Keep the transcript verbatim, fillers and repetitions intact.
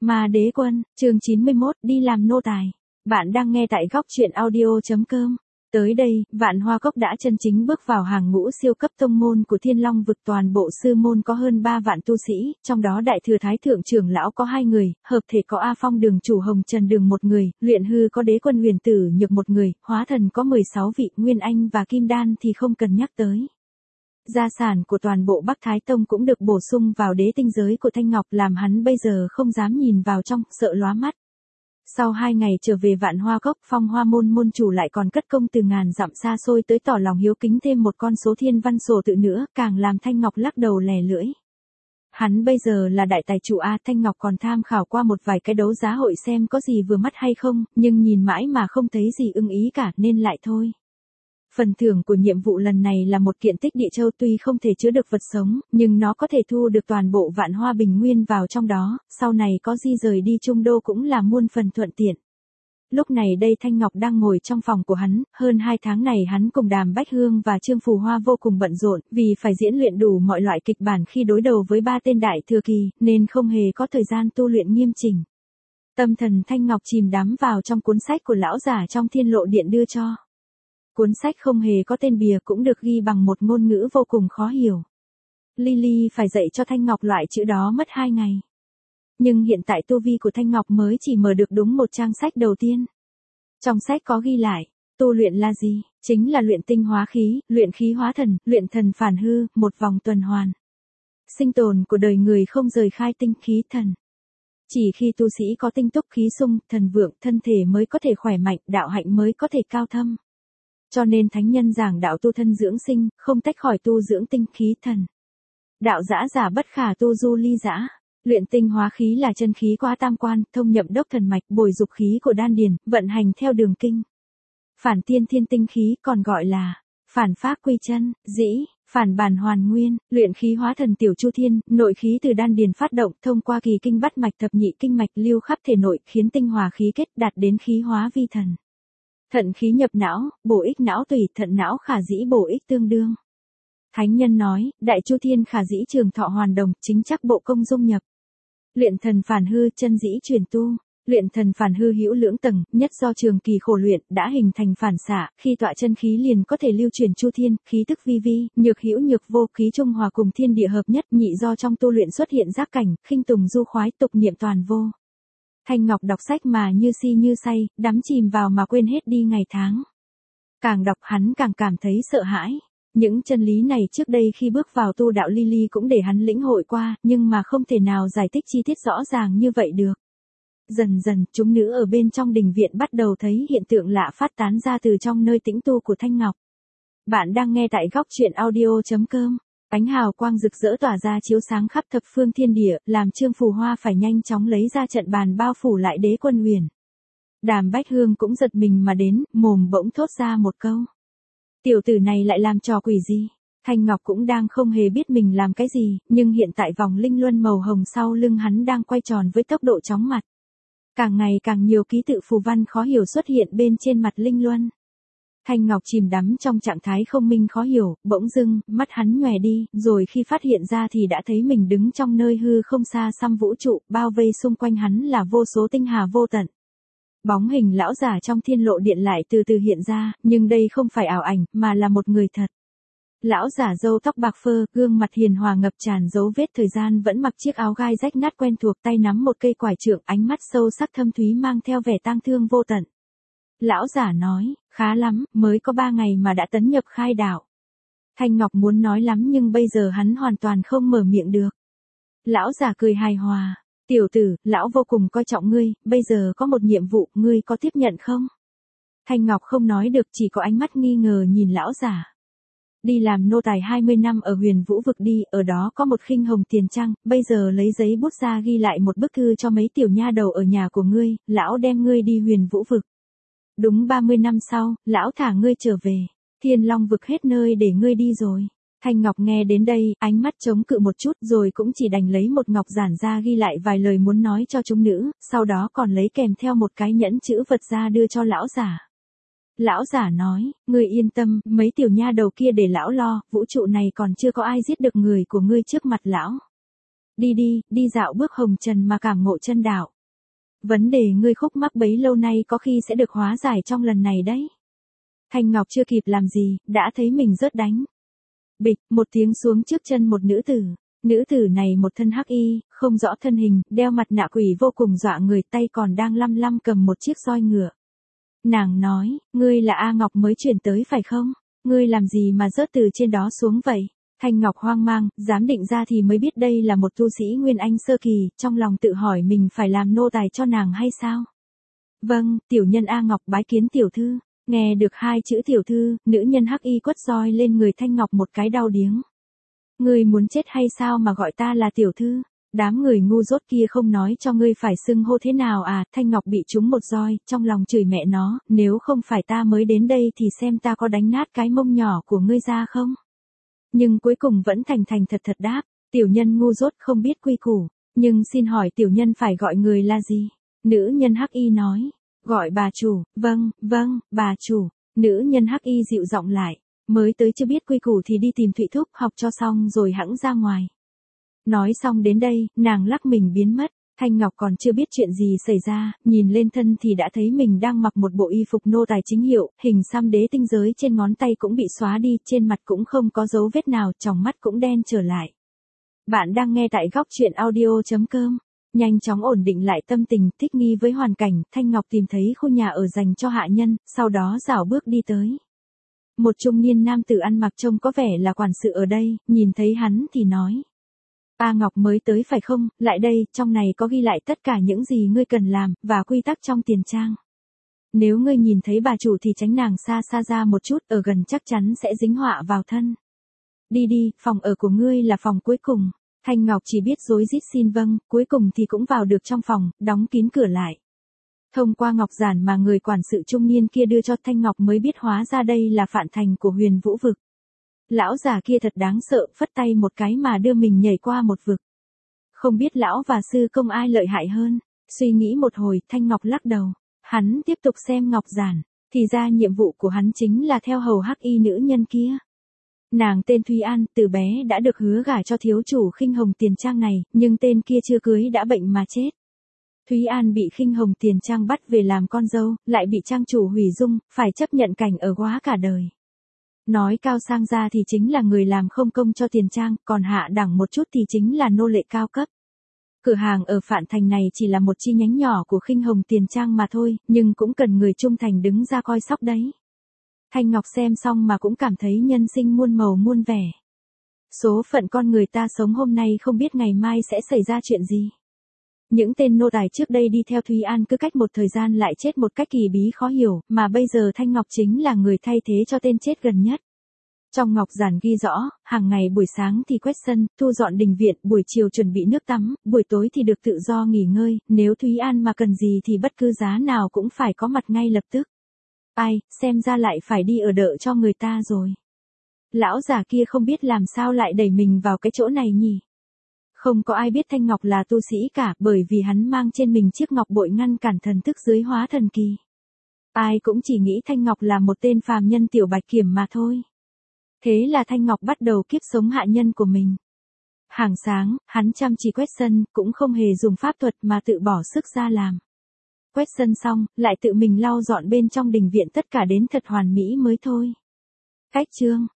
Ma Đế Quân, chương chín mươi mốt, đi làm nô tài. Bạn đang nghe tại góc truyện audio chấm com. Tới đây, Vạn Hoa Cốc đã chân chính bước vào hàng ngũ siêu cấp tông môn của Thiên Long vực. Toàn bộ sư môn có hơn ba vạn tu sĩ, trong đó đại thừa thái thượng trưởng lão có hai người, hợp thể có A Phong đường chủ Hồng Trần đường một người, luyện hư có Đế Quân Huyền Tử Nhược một người, hóa thần có mười sáu vị, Nguyên Anh và Kim Đan thì không cần nhắc tới. Gia sản của toàn bộ Bắc Thái Tông cũng được bổ sung vào đế tinh giới của Thanh Ngọc, làm hắn bây giờ không dám nhìn vào trong, sợ lóa mắt. Sau hai ngày trở về Vạn Hoa Cốc, Phong Hoa môn môn chủ lại còn cất công từ ngàn dặm xa xôi tới tỏ lòng hiếu kính thêm một con số thiên văn sổ tự nữa, càng làm Thanh Ngọc lắc đầu lè lưỡi. Hắn bây giờ là đại tài chủ A. Thanh Ngọc còn tham khảo qua một vài cái đấu giá hội xem có gì vừa mắt hay không, nhưng nhìn mãi mà không thấy gì ưng ý cả nên lại thôi. Phần thưởng của nhiệm vụ lần này là một kiện tích địa châu, tuy không thể chứa được vật sống, nhưng nó có thể thu được toàn bộ Vạn Hoa Bình Nguyên vào trong đó, sau này có di rời đi Trung Đô cũng là muôn phần thuận tiện. Lúc này đây Thanh Ngọc đang ngồi trong phòng của hắn, hơn hai tháng này hắn cùng Đàm Bách Hương và Trương Phù Hoa vô cùng bận rộn, vì phải diễn luyện đủ mọi loại kịch bản khi đối đầu với ba tên đại thừa kỳ, nên không hề có thời gian tu luyện nghiêm chỉnh. Tâm thần Thanh Ngọc chìm đắm vào trong cuốn sách của lão giả trong Thiên Lộ Điện đưa cho. Cuốn sách không hề có tên bìa, cũng được ghi bằng một ngôn ngữ vô cùng khó hiểu. Lily phải dạy cho Thanh Ngọc loại chữ đó mất hai ngày. Nhưng hiện tại tu vi của Thanh Ngọc mới chỉ mở được đúng một trang sách đầu tiên. Trong sách có ghi lại, tu luyện là gì? Chính là luyện tinh hóa khí, luyện khí hóa thần, luyện thần phản hư, một vòng tuần hoàn. Sinh tồn của đời người không rời khai tinh khí thần. Chỉ khi tu sĩ có tinh túc khí sung, thần vượng, thân thể mới có thể khỏe mạnh, đạo hạnh mới có thể cao thâm. Cho nên thánh nhân giảng đạo tu thân dưỡng sinh, không tách khỏi tu dưỡng tinh khí thần. Đạo dã giả bất khả tu du ly dã. Luyện tinh hóa khí là chân khí qua tam quan, thông nhậm đốc thần mạch, bồi dục khí của đan điền, vận hành theo đường kinh. Phản tiên thiên tinh khí còn gọi là phản pháp quy chân, dĩ, phản bản hoàn nguyên, luyện khí hóa thần tiểu chu thiên, nội khí từ đan điền phát động, thông qua kỳ kinh bát mạch thập nhị kinh mạch lưu khắp thể nội, khiến tinh hòa khí kết đạt đến khí hóa vi thần. Thận khí nhập não, bổ ích não tùy, thận não khả dĩ bổ ích tương đương. Thánh nhân nói, đại chu thiên khả dĩ trường thọ hoàn đồng, chính chắc bộ công dung nhập. Luyện thần phản hư, chân dĩ truyền tu. Luyện thần phản hư hữu lưỡng tầng, nhất do trường kỳ khổ luyện, đã hình thành phản xạ, khi tọa chân khí liền có thể lưu truyền chu thiên, khí tức vi vi, nhược hữu nhược vô, khí trung hòa cùng thiên địa hợp nhất, nhị do trong tu luyện xuất hiện giác cảnh, khinh tùng du khoái, tục niệm toàn vô. Thanh Ngọc đọc sách mà như si như say, đắm chìm vào mà quên hết đi ngày tháng. Càng đọc hắn càng cảm thấy sợ hãi. Những chân lý này trước đây khi bước vào tu đạo Lily cũng để hắn lĩnh hội qua, nhưng mà không thể nào giải thích chi tiết rõ ràng như vậy được. Dần dần, chúng nữ ở bên trong đình viện bắt đầu thấy hiện tượng lạ phát tán ra từ trong nơi tĩnh tu của Thanh Ngọc. Bạn đang nghe tại góc truyện audio chấm com. Ánh hào quang rực rỡ tỏa ra chiếu sáng khắp thập phương thiên địa, làm Trương Phù Hoa phải nhanh chóng lấy ra trận bàn bao phủ lại Đế Quân Huyền. Đàm Bách Hương cũng giật mình mà đến, mồm bỗng thốt ra một câu. Tiểu tử này lại làm trò quỷ gì? Thanh Ngọc cũng đang không hề biết mình làm cái gì, nhưng hiện tại vòng linh luân màu hồng sau lưng hắn đang quay tròn với tốc độ chóng mặt. Càng ngày càng nhiều ký tự phù văn khó hiểu xuất hiện bên trên mặt linh luân. Thanh Ngọc chìm đắm trong trạng thái không minh khó hiểu, bỗng dưng, mắt hắn nhòe đi, rồi khi phát hiện ra thì đã thấy mình đứng trong nơi hư không xa xăm vũ trụ, bao vây xung quanh hắn là vô số tinh hà vô tận. Bóng hình lão giả trong Thiên Lộ Điện lại từ từ hiện ra, nhưng đây không phải ảo ảnh, mà là một người thật. Lão giả râu tóc bạc phơ, gương mặt hiền hòa ngập tràn dấu vết thời gian, vẫn mặc chiếc áo gai rách nát quen thuộc, tay nắm một cây quải trượng, ánh mắt sâu sắc thâm thúy mang theo vẻ tang thương vô tận. Lão giả nói, khá lắm, mới có ba ngày mà đã tấn nhập khai đạo. Thanh Ngọc muốn nói lắm nhưng bây giờ hắn hoàn toàn không mở miệng được. Lão giả cười hài hòa, tiểu tử, lão vô cùng coi trọng ngươi, bây giờ có một nhiệm vụ, ngươi có tiếp nhận không? Thanh Ngọc không nói được, chỉ có ánh mắt nghi ngờ nhìn lão giả. Đi làm nô tài hai mươi năm ở Huyền Vũ vực đi, ở đó có một khinh hồng tiền trăng, bây giờ lấy giấy bút ra ghi lại một bức thư cho mấy tiểu nha đầu ở nhà của ngươi, lão đem ngươi đi Huyền Vũ vực. Đúng ba mươi năm sau, lão thả ngươi trở về. Thiên Long vực hết nơi để ngươi đi rồi. Thanh Ngọc nghe đến đây, ánh mắt chống cự một chút rồi cũng chỉ đành lấy một ngọc giản ra ghi lại vài lời muốn nói cho chúng nữ, sau đó còn lấy kèm theo một cái nhẫn chữ vật ra đưa cho lão giả. Lão giả nói, ngươi yên tâm, mấy tiểu nha đầu kia để lão lo, vũ trụ này còn chưa có ai giết được người của ngươi trước mặt lão. Đi đi, đi dạo bước hồng trần mà cảm ngộ chân đạo. Vấn đề ngươi khúc mắc bấy lâu nay có khi sẽ được hóa giải trong lần này đấy. Thanh Ngọc chưa kịp làm gì, đã thấy mình rớt đánh. Bịch, một tiếng xuống trước chân một nữ tử. Nữ tử này một thân hắc y, không rõ thân hình, đeo mặt nạ quỷ vô cùng dọa người, tay còn đang lăm lăm cầm một chiếc roi ngựa. Nàng nói, ngươi là A Ngọc mới chuyển tới phải không? Ngươi làm gì mà rớt từ trên đó xuống vậy? Thanh Ngọc hoang mang, dám định ra thì mới biết đây là một tu sĩ Nguyên Anh sơ kỳ, trong lòng tự hỏi mình phải làm nô tài cho nàng hay sao? Vâng, tiểu nhân A Ngọc bái kiến tiểu thư. Nghe được hai chữ tiểu thư, nữ nhân hắc y quất roi lên người Thanh Ngọc một cái đau điếng. Ngươi muốn chết hay sao mà gọi ta là tiểu thư? Đám người ngu dốt kia không nói cho ngươi phải xưng hô thế nào à? Thanh Ngọc bị trúng một roi, trong lòng chửi mẹ nó, nếu không phải ta mới đến đây thì xem ta có đánh nát cái mông nhỏ của ngươi ra không? Nhưng cuối cùng vẫn thành thành thật thật đáp, tiểu nhân ngu dốt không biết quy củ, nhưng xin hỏi tiểu nhân phải gọi người là gì? Nữ nhân hắc y nói, gọi bà chủ. Vâng, vâng, bà chủ. Nữ nhân hắc y dịu giọng lại, mới tới chưa biết quy củ thì đi tìm Thụy Thúc học cho xong rồi hẵng ra ngoài. Nói xong đến đây, nàng lắc mình biến mất. Thanh Ngọc còn chưa biết chuyện gì xảy ra, nhìn lên thân thì đã thấy mình đang mặc một bộ y phục nô tài chính hiệu, hình xăm đế tinh giới trên ngón tay cũng bị xóa đi, trên mặt cũng không có dấu vết nào, tròng mắt cũng đen trở lại. Bạn đang nghe tại góc truyện audio chấm com. Nhanh chóng ổn định lại tâm tình, thích nghi với hoàn cảnh, Thanh Ngọc tìm thấy khu nhà ở dành cho hạ nhân, sau đó rảo bước đi tới. Một trung niên nam tử ăn mặc trông có vẻ là quản sự ở đây, nhìn thấy hắn thì nói. A Ngọc mới tới phải không, lại đây, trong này có ghi lại tất cả những gì ngươi cần làm, và quy tắc trong tiền trang. Nếu ngươi nhìn thấy bà chủ thì tránh nàng xa xa ra một chút, ở gần chắc chắn sẽ dính họa vào thân. Đi đi, phòng ở của ngươi là phòng cuối cùng. Thanh Ngọc chỉ biết rối rít xin vâng, cuối cùng thì cũng vào được trong phòng, đóng kín cửa lại. Thông qua ngọc giản mà người quản sự trung niên kia đưa cho Thanh Ngọc mới biết hóa ra đây là phản thành của Huyền Vũ vực. Lão già kia thật đáng sợ, phất tay một cái mà đưa mình nhảy qua một vực. Không biết lão và sư công ai lợi hại hơn, suy nghĩ một hồi, Thanh Ngọc lắc đầu. Hắn tiếp tục xem ngọc giản, thì ra nhiệm vụ của hắn chính là theo hầu hắc y nữ nhân kia. Nàng tên Thúy An, từ bé đã được hứa gả cho thiếu chủ Khinh Hồng Tiền Trang này, nhưng tên kia chưa cưới đã bệnh mà chết. Thúy An bị Khinh Hồng Tiền Trang bắt về làm con dâu, lại bị trang chủ hủy dung, phải chấp nhận cảnh ở góa cả đời. Nói cao sang ra thì chính là người làm không công cho Tiền Trang, còn hạ đẳng một chút thì chính là nô lệ cao cấp. Cửa hàng ở Phạn Thành này chỉ là một chi nhánh nhỏ của Khinh Hồng Tiền Trang mà thôi, nhưng cũng cần người trung thành đứng ra coi sóc đấy. Thanh Ngọc xem xong mà cũng cảm thấy nhân sinh muôn màu muôn vẻ. Số phận con người ta sống hôm nay không biết ngày mai sẽ xảy ra chuyện gì. Những tên nô tài trước đây đi theo Thúy An cứ cách một thời gian lại chết một cách kỳ bí khó hiểu, mà bây giờ Thanh Ngọc chính là người thay thế cho tên chết gần nhất. Trong ngọc giản ghi rõ, hàng ngày buổi sáng thì quét sân, thu dọn đình viện, buổi chiều chuẩn bị nước tắm, buổi tối thì được tự do nghỉ ngơi, nếu Thúy An mà cần gì thì bất cứ giá nào cũng phải có mặt ngay lập tức. Ai, xem ra lại phải đi ở đợ cho người ta rồi. Lão già kia không biết làm sao lại đẩy mình vào cái chỗ này nhỉ. Không có ai biết Thanh Ngọc là tu sĩ cả, bởi vì hắn mang trên mình chiếc ngọc bội ngăn cản thần thức dưới hóa thần kỳ. Ai cũng chỉ nghĩ Thanh Ngọc là một tên phàm nhân tiểu bạch kiểm mà thôi. Thế là Thanh Ngọc bắt đầu kiếp sống hạ nhân của mình. Hàng sáng, hắn chăm chỉ quét sân, cũng không hề dùng pháp thuật mà tự bỏ sức ra làm. Quét sân xong, lại tự mình lau dọn bên trong đình viện tất cả đến thật hoàn mỹ mới thôi. Cách chương